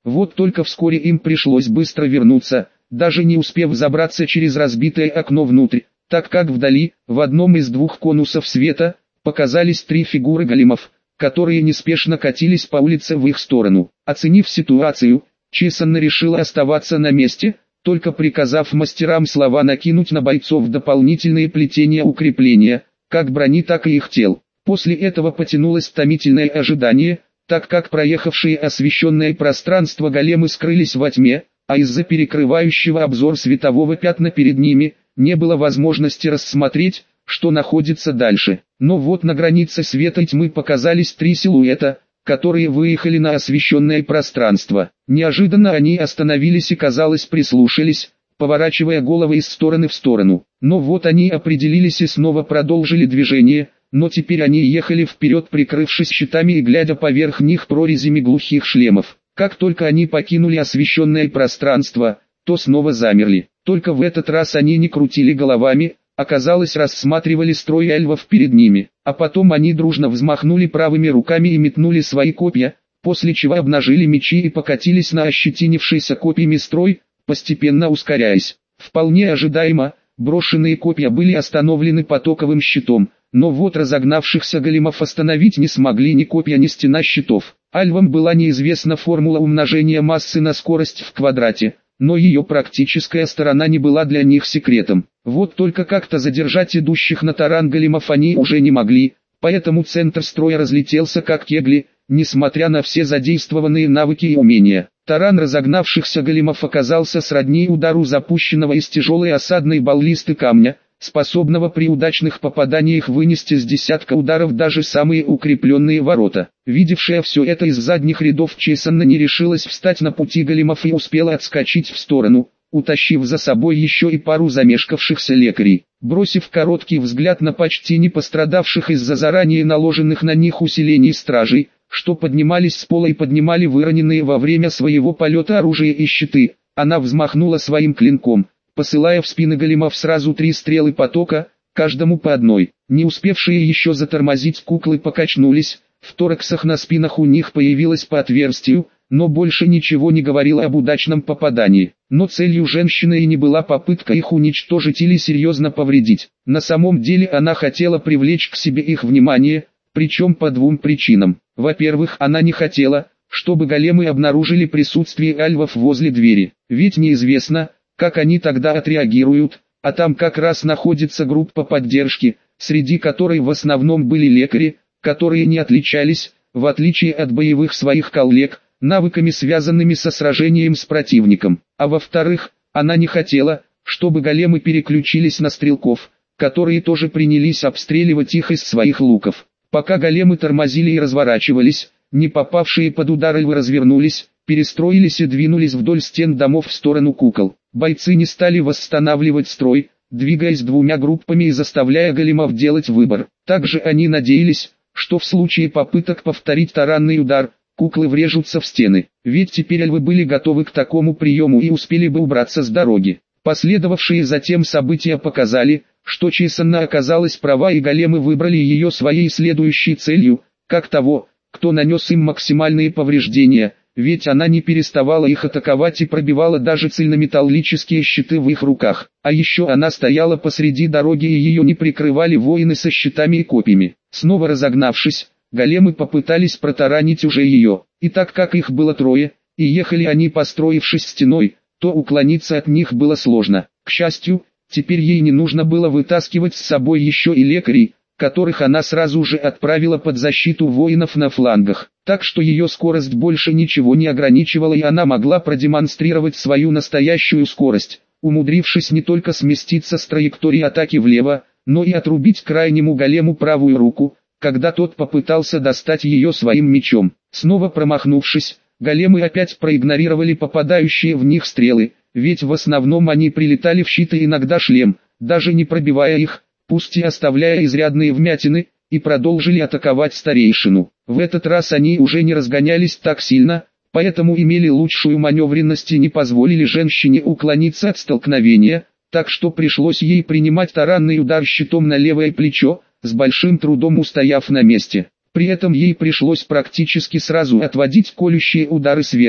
Вот только вскоре им пришлось быстро вернуться, даже не успев забраться через разбитое окно внутрь, так как вдали, в одном из двух конусов света, показались три фигуры големов, которые неспешно катились по улице в их сторону. Оценив ситуацию, Чесанна решила оставаться на месте, только приказав мастерам слова накинуть на бойцов дополнительные плетения укрепления, как брони, так и их тел. После этого потянулось томительное ожидание, так как проехавшие освещенное пространство големы скрылись во тьме, а из-за перекрывающего обзор светового пятна перед ними, не было возможности рассмотреть, что находится дальше. Но вот на границе света и тьмы показались три силуэта, которые выехали на освещенное пространство. Неожиданно они остановились и, казалось, прислушались, поворачивая головы из стороны в сторону. Но вот они определились и снова продолжили движение, но теперь они ехали вперед, прикрывшись щитами и глядя поверх них прорезями глухих шлемов. Как только они покинули освещенное пространство, то снова замерли. Только в этот раз они не крутили головами, оказалось, рассматривали строй эльвов перед ними. А потом они дружно взмахнули правыми руками и метнули свои копья, после чего обнажили мечи и покатились на ощетинившийся копьями строй, постепенно ускоряясь. Вполне ожидаемо, брошенные копья были остановлены потоковым щитом, но вот разогнавшихся големов остановить не смогли ни копья, ни стена щитов. Альвам была неизвестна формула умножения массы на скорость в квадрате, но ее практическая сторона не была для них секретом. Вот только как-то задержать идущих на таран големов они уже не могли, поэтому центр строя разлетелся как кегли, несмотря на все задействованные навыки и умения. Таран разогнавшихся големов оказался сродни удару запущенного из тяжелой осадной баллисты камня, способного при удачных попаданиях вынести с десятка ударов даже самые укрепленные ворота. Видевшая все это из задних рядов Чесанна не решилась встать на пути големов и успела отскочить в сторону, утащив за собой еще и пару замешкавшихся лекарей. Бросив короткий взгляд на почти не пострадавших из-за заранее наложенных на них усилений стражей, что поднимались с пола и поднимали выроненные во время своего полета оружие и щиты, она взмахнула своим клинком, посылая в спины големов сразу три стрелы потока, каждому по одной. Не успевшие еще затормозить куклы покачнулись, в тораксах на спинах у них появилось по отверстию, но больше ничего не говорило об удачном попадании. Но целью женщины и не была попытка их уничтожить или серьезно повредить. На самом деле она хотела привлечь к себе их внимание, причем по двум причинам. Во-первых, она не хотела, чтобы големы обнаружили присутствие альвов возле двери, ведь неизвестно, как они тогда отреагируют, а там как раз находится группа поддержки, среди которой в основном были лекари, которые не отличались, в отличие от боевых своих коллег, навыками, связанными со сражением с противником. А во-вторых, она не хотела, чтобы големы переключились на стрелков, которые тоже принялись обстреливать их из своих луков. Пока големы тормозили и разворачивались, не попавшие под удар эльвы развернулись, перестроились и двинулись вдоль стен домов в сторону кукол. Бойцы не стали восстанавливать строй, двигаясь двумя группами и заставляя големов делать выбор. Также они надеялись, что в случае попыток повторить таранный удар, куклы врежутся в стены, ведь теперь эльвы были готовы к такому приему и успели бы убраться с дороги. Последовавшие затем события показали, что Чесанна оказалась права и големы выбрали ее своей следующей целью, как того, кто нанес им максимальные повреждения, ведь она не переставала их атаковать и пробивала даже цельнометаллические щиты в их руках. А еще она стояла посреди дороги и ее не прикрывали воины со щитами и копьями. Снова разогнавшись, големы попытались протаранить уже ее, и так как их было трое, и ехали они построившись стеной, то уклониться от них было сложно. К счастью, теперь ей не нужно было вытаскивать с собой еще и лекарей, которых она сразу же отправила под защиту воинов на флангах, так что ее скорость больше ничего не ограничивала и она могла продемонстрировать свою настоящую скорость, умудрившись не только сместиться с траектории атаки влево, но и отрубить крайнему голему правую руку, когда тот попытался достать ее своим мечом. Снова промахнувшись, големы опять проигнорировали попадающие в них стрелы, ведь в основном они прилетали в щит и иногда шлем, даже не пробивая их, пусть и оставляя изрядные вмятины, и продолжили атаковать старейшину. В этот раз они уже не разгонялись так сильно, поэтому имели лучшую маневренность и не позволили женщине уклониться от столкновения, так что пришлось ей принимать таранный удар щитом на левое плечо, с большим трудом устояв на месте. При этом ей пришлось практически сразу отводить колющие удары сверху.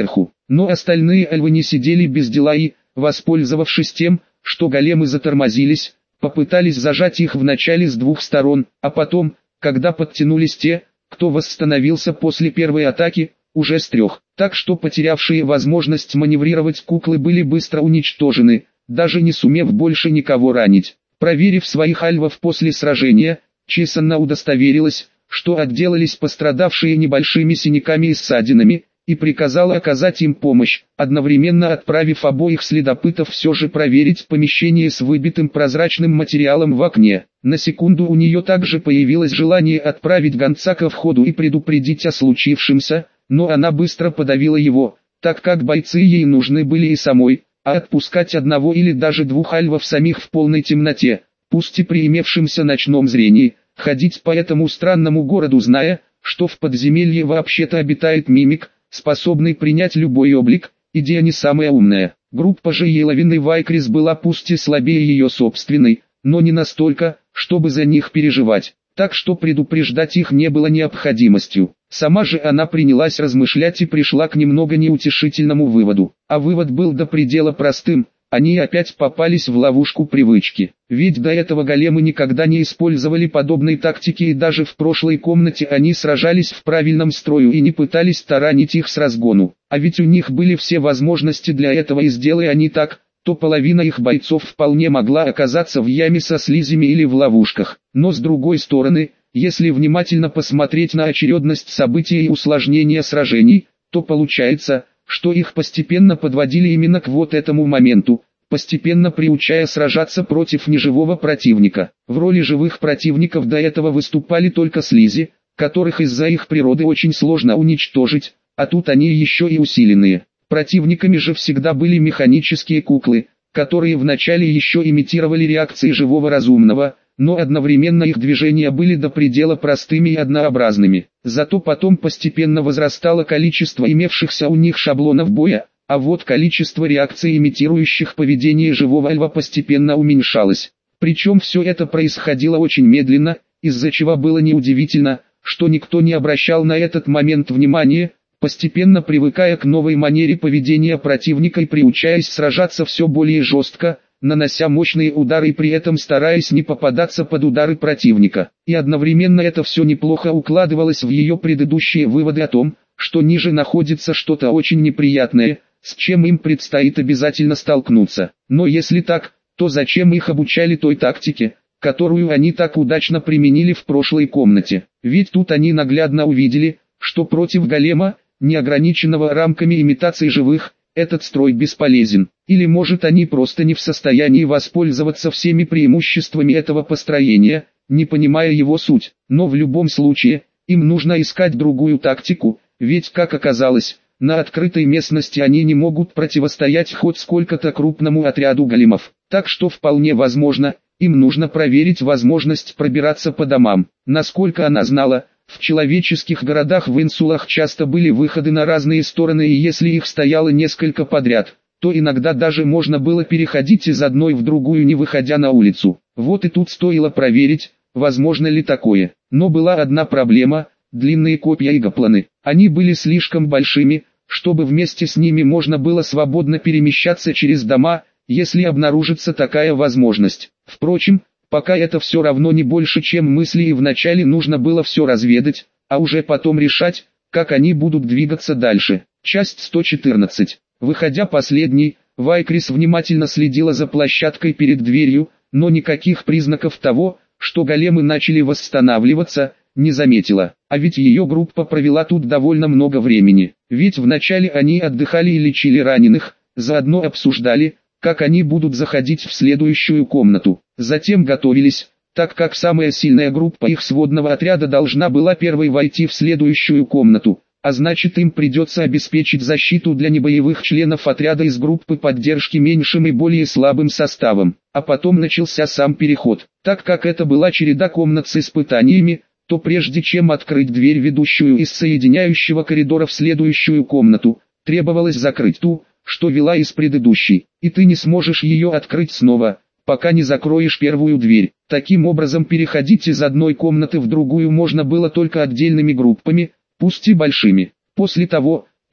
Но остальные альвы не сидели без дела и, воспользовавшись тем, что големы затормозились, попытались зажать их вначале с двух сторон, а потом, когда подтянулись те, кто восстановился после первой атаки, уже с трех. Так что потерявшие возможность маневрировать куклы были быстро уничтожены, даже не сумев больше никого ранить. Проверив своих альвов после сражения, Чесанна удостоверилась, что отделались пострадавшие небольшими синяками и ссадинами, и приказала оказать им помощь, одновременно отправив обоих следопытов все же проверить помещение с выбитым прозрачным материалом в окне. На секунду у нее также появилось желание отправить гонца ко входу и предупредить о случившемся, но она быстро подавила его, так как бойцы ей нужны были и самой, а отпускать одного или даже двух альвов самих в полной темноте, пусть и при имевшемся ночном зрении, ходить по этому странному городу, зная, что в подземелье вообще-то обитает мимик, способный принять любой облик, идея не самая умная. Группа же Еловины Вайкрис была пусть и слабее ее собственной, но не настолько, чтобы за них переживать, так что предупреждать их не было необходимостью. Сама же она принялась размышлять и пришла к немного неутешительному выводу. А вывод был до предела простым: они опять попались в ловушку привычки. Ведь до этого големы никогда не использовали подобной тактики, и даже в прошлой комнате они сражались в правильном строю и не пытались таранить их с разгону. А ведь у них были все возможности для этого, и сделай они так, то половина их бойцов вполне могла оказаться в яме со слизями или в ловушках. Но с другой стороны, если внимательно посмотреть на очередность событий и усложнения сражений, то получается, что их постепенно подводили именно к вот этому моменту, постепенно приучая сражаться против неживого противника. В роли живых противников до этого выступали только слизи, которых из-за их природы очень сложно уничтожить, а тут они еще и усиленные. Противниками же всегда были механические куклы, которые вначале еще имитировали реакции живого разумного, но одновременно их движения были до предела простыми и однообразными. Зато потом постепенно возрастало количество имевшихся у них шаблонов боя, а вот количество реакций, имитирующих поведение живого альва, постепенно уменьшалось. Причем все это происходило очень медленно, из-за чего было неудивительно, что никто не обращал на этот момент внимания, постепенно привыкая к новой манере поведения противника и приучаясь сражаться все более жестко, нанося мощные удары и при этом стараясь не попадаться под удары противника. И одновременно это все неплохо укладывалось в ее предыдущие выводы о том, что ниже находится что-то очень неприятное, с чем им предстоит обязательно столкнуться. Но если так, то зачем их обучали той тактике, которую они так удачно применили в прошлой комнате? Ведь тут они наглядно увидели, что против голема, не ограниченного рамками имитации живых, этот строй бесполезен. Или может они просто не в состоянии воспользоваться всеми преимуществами этого построения, не понимая его суть. Но в любом случае, им нужно искать другую тактику, ведь, как оказалось, на открытой местности они не могут противостоять хоть сколько-то крупному отряду големов. Так что вполне возможно, им нужно проверить возможность пробираться по домам. Насколько она знала, в человеческих городах в инсулах часто были выходы на разные стороны, и если их стояло несколько подряд, то иногда даже можно было переходить из одной в другую, не выходя на улицу. Вот и тут стоило проверить, возможно ли такое. Но была одна проблема: длинные копья и гопланы. Они были слишком большими, чтобы вместе с ними можно было свободно перемещаться через дома, если обнаружится такая возможность. Впрочем, пока это все равно не больше, чем мысли, и вначале нужно было все разведать, а уже потом решать, как они будут двигаться дальше. Часть сто четырнадцать. Выходя последней, Вайкрис внимательно следила за площадкой перед дверью, но никаких признаков того, что големы начали восстанавливаться, не заметила. А ведь ее группа провела тут довольно много времени. Ведь вначале они отдыхали и лечили раненых, заодно обсуждали, как они будут заходить в следующую комнату. Затем готовились, так как самая сильная группа их сводного отряда должна была первой войти в следующую комнату, а значит им придется обеспечить защиту для небоевых членов отряда из группы поддержки меньшим и более слабым составом. А потом начался сам переход. Так как это была череда комнат с испытаниями, то прежде чем открыть дверь, ведущую из соединяющего коридора в следующую комнату, требовалось закрыть ту, что вела из предыдущей, и ты не сможешь ее открыть снова, пока не закроешь первую дверь. Таким образом, переходить из одной комнаты в другую можно было только отдельными группами, пусть и большими. После того,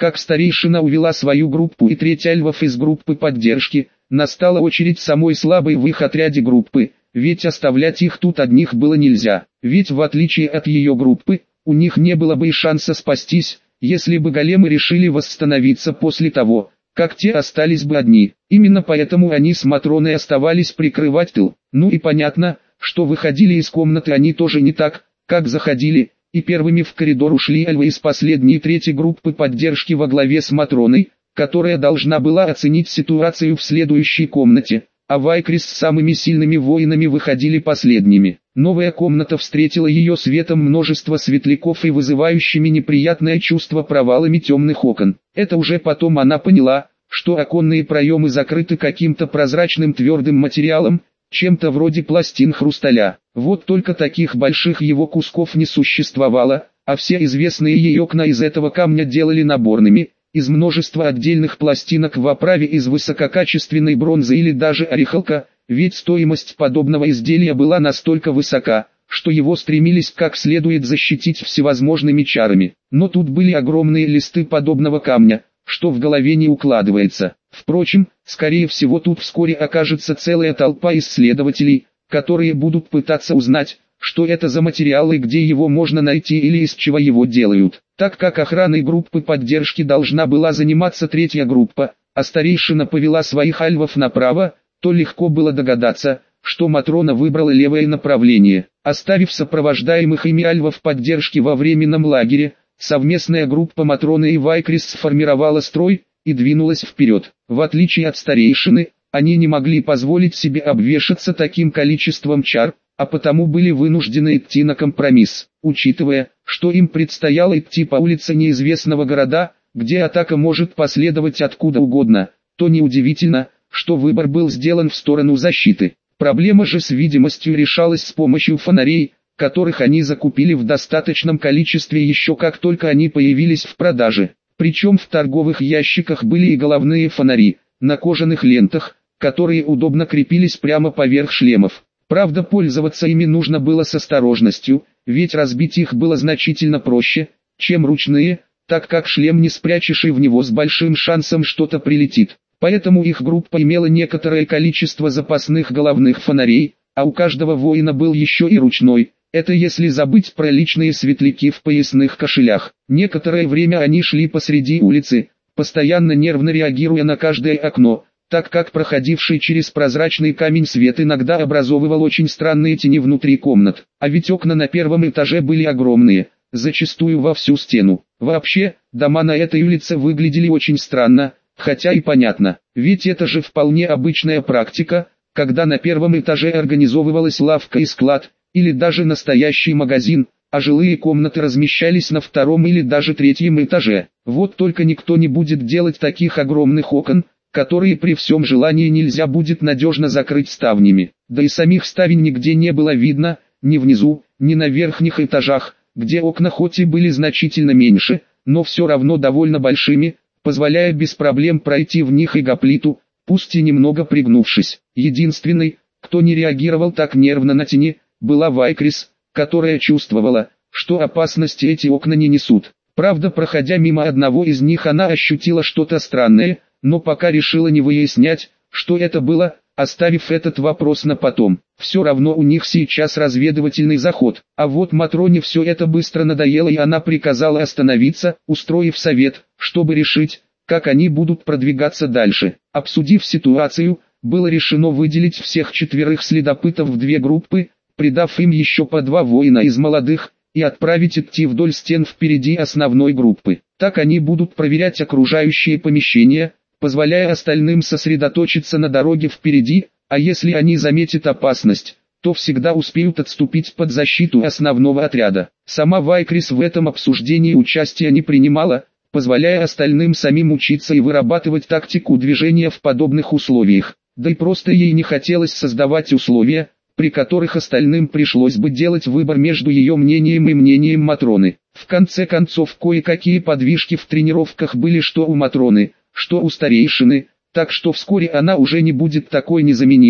как старейшина увела свою группу и треть альвов из группы поддержки, настала очередь самой слабой в их отряде группы, ведь оставлять их тут одних было нельзя, ведь в отличие от ее группы, у них не было бы и шанса спастись, если бы големы решили восстановиться после того, как те остались бы одни. Именно поэтому они с Матроной оставались прикрывать тыл. Ну и понятно, что выходили из комнаты они тоже не так, как заходили, и первыми в коридор ушли альвы из последней третьей группы поддержки во главе с Матроной, которая должна была оценить ситуацию в следующей комнате, а Вайкрис с самыми сильными воинами выходили последними. Новая комната встретила ее светом множества светляков и вызывающими неприятное чувство провалами темных окон. Это уже потом она поняла, что оконные проемы закрыты каким-то прозрачным твердым материалом, чем-то вроде пластин хрусталя. Вот только таких больших его кусков не существовало, а все известные ей окна из этого камня делали наборными, из множества отдельных пластинок в оправе из высококачественной бронзы или даже орехалка, ведь стоимость подобного изделия была настолько высока, что его стремились как следует защитить всевозможными чарами. Но тут были огромные листы подобного камня, что в голове не укладывается. Впрочем, скорее всего тут вскоре окажется целая толпа исследователей, которые будут пытаться узнать, что это за материал и где его можно найти или из чего его делают. Так как охраной группы поддержки должна была заниматься третья группа, а старейшина повела своих альвов направо, то легко было догадаться, что Матрона выбрала левое направление. Оставив сопровождаемых ими альвов поддержки во временном лагере, совместная группа Матроны и Вайкрис сформировала строй и двинулась вперед. В отличие от старейшины, они не могли позволить себе обвешаться таким количеством чар, а потому были вынуждены идти на компромисс. Учитывая, что им предстояло идти по улице неизвестного города, где атака может последовать откуда угодно, то неудивительно, что выбор был сделан в сторону защиты. Проблема же с видимостью решалась с помощью фонарей, которых они закупили в достаточном количестве еще как только они появились в продаже. Причем в торговых ящиках были и головные фонари, на кожаных лентах, которые удобно крепились прямо поверх шлемов. Правда, пользоваться ими нужно было с осторожностью, ведь разбить их было значительно проще, чем ручные, так как шлем не спрячешь и в него с большим шансом что-то прилетит. Поэтому их группа имела некоторое количество запасных головных фонарей, а у каждого воина был еще и ручной. Это если забыть про личные светляки в поясных кошелях. Некоторое время они шли посреди улицы, постоянно нервно реагируя на каждое окно, так как проходивший через прозрачный камень свет иногда образовывал очень странные тени внутри комнат. А ведь окна на первом этаже были огромные, зачастую во всю стену. Вообще, дома на этой улице выглядели очень странно, хотя и понятно, ведь это же вполне обычная практика, когда на первом этаже организовывалась лавка и склад, или даже настоящий магазин, а жилые комнаты размещались на втором или даже третьем этаже. Вот только никто не будет делать таких огромных окон, которые при всем желании нельзя будет надежно закрыть ставнями. Да и самих ставень нигде не было видно, ни внизу, ни на верхних этажах, где окна хоть и были значительно меньше, но все равно довольно большими, позволяя без проблем пройти в них и гоплиту, пусть и немного пригнувшись. Единственный, кто не реагировал так нервно на тени, была Вайкрис, которая чувствовала, что опасности эти окна не несут. Правда, проходя мимо одного из них, она ощутила что-то странное, но пока решила не выяснять, что это было, оставив этот вопрос на потом. Все равно у них сейчас разведывательный заход. А вот Матроне все это быстро надоело, и она приказала остановиться, устроив совет, чтобы решить, как они будут продвигаться дальше. Обсудив ситуацию, было решено выделить всех четверых следопытов в две группы, придав им еще по два воина из молодых, и отправить идти вдоль стен впереди основной группы. Так они будут проверять окружающие помещения, позволяя остальным сосредоточиться на дороге впереди, а если они заметят опасность, то всегда успеют отступить под защиту основного отряда. Сама Вайкрис в этом обсуждении участия не принимала, позволяя остальным самим учиться и вырабатывать тактику движения в подобных условиях. Да и просто ей не хотелось создавать условия, при которых остальным пришлось бы делать выбор между ее мнением и мнением Матроны. В конце концов, кое-какие подвижки в тренировках были что у Матроны, что у старейшины, так что вскоре она уже не будет такой незаменимой,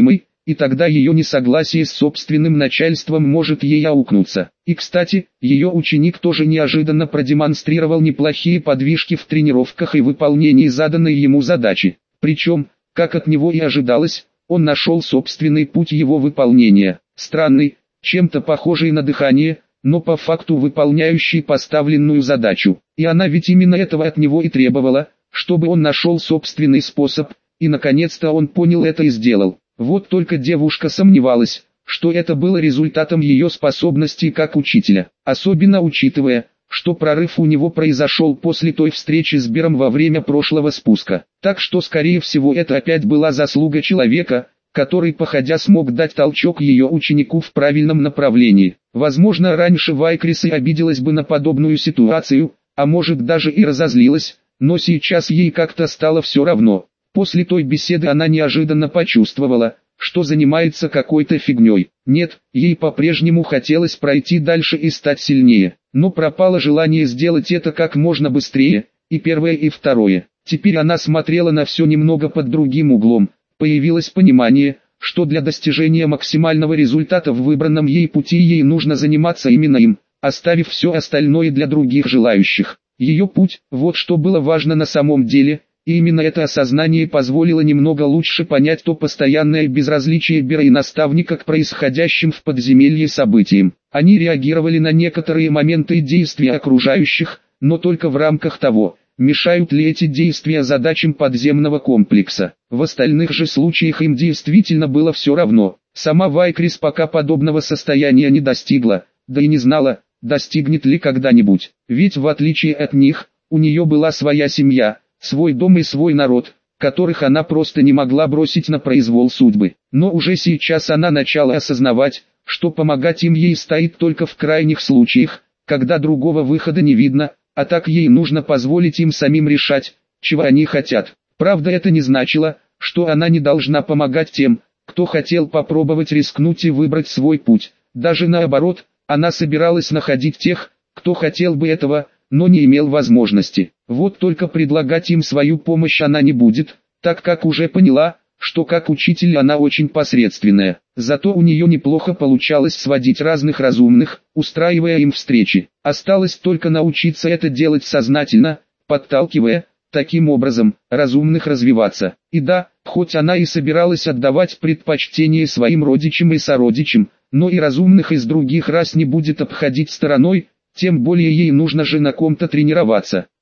и тогда ее несогласие с собственным начальством может ей аукнуться. И кстати, ее ученик тоже неожиданно продемонстрировал неплохие подвижки в тренировках и выполнении заданной ему задачи. Причем, как от него и ожидалось, он нашел собственный путь его выполнения. Странный, чем-то похожий на дыхание, но по факту выполняющий поставленную задачу. И она ведь именно этого от него и требовала, чтобы он нашел собственный способ, и наконец-то он понял это и сделал. Вот только девушка сомневалась, что это было результатом ее способностей как учителя, особенно учитывая, что прорыв у него произошел после той встречи с Бером во время прошлого спуска. Так что скорее всего это опять была заслуга человека, который походя смог дать толчок ее ученику в правильном направлении. Возможно, раньше Вайкрис и обиделась бы на подобную ситуацию, а может даже и разозлилась, но сейчас ей как-то стало все равно. После той беседы она неожиданно почувствовала, что занимается какой-то фигней. Нет, ей по-прежнему хотелось пройти дальше и стать сильнее, но пропало желание сделать это как можно быстрее, и первое и второе. Теперь она смотрела на все немного под другим углом. Появилось понимание, что для достижения максимального результата в выбранном ей пути ей нужно заниматься именно им, оставив все остальное для других желающих. Ее путь, вот что было важно на самом деле, и именно это осознание позволило немного лучше понять то постоянное безразличие Бера и наставника к происходящим в подземелье событиям. Они реагировали на некоторые моменты и действия окружающих, но только в рамках того, мешают ли эти действия задачам подземного комплекса. В остальных же случаях им действительно было все равно. Сама Вайкрис пока подобного состояния не достигла, да и не знала, достигнет ли когда-нибудь. Ведь в отличие от них, у нее была своя семья, свой дом и свой народ, которых она просто не могла бросить на произвол судьбы. Но уже сейчас она начала осознавать, что помогать им ей стоит только в крайних случаях, когда другого выхода не видно, а так ей нужно позволить им самим решать, чего они хотят. Правда, это не значило, что она не должна помогать тем, кто хотел попробовать рискнуть и выбрать свой путь. Даже наоборот, она собиралась находить тех, кто хотел бы этого, но не имел возможности. Вот только предлагать им свою помощь она не будет, так как уже поняла, что как учитель она очень посредственная. Зато у нее неплохо получалось сводить разных разумных, устраивая им встречи. Осталось только научиться это делать сознательно, подталкивая, таким образом, разумных развиваться. И да, хоть она и собиралась отдавать предпочтение своим родичам и сородичам, но и разумных из других рас не будет обходить стороной, тем более ей нужно же на ком-то тренироваться.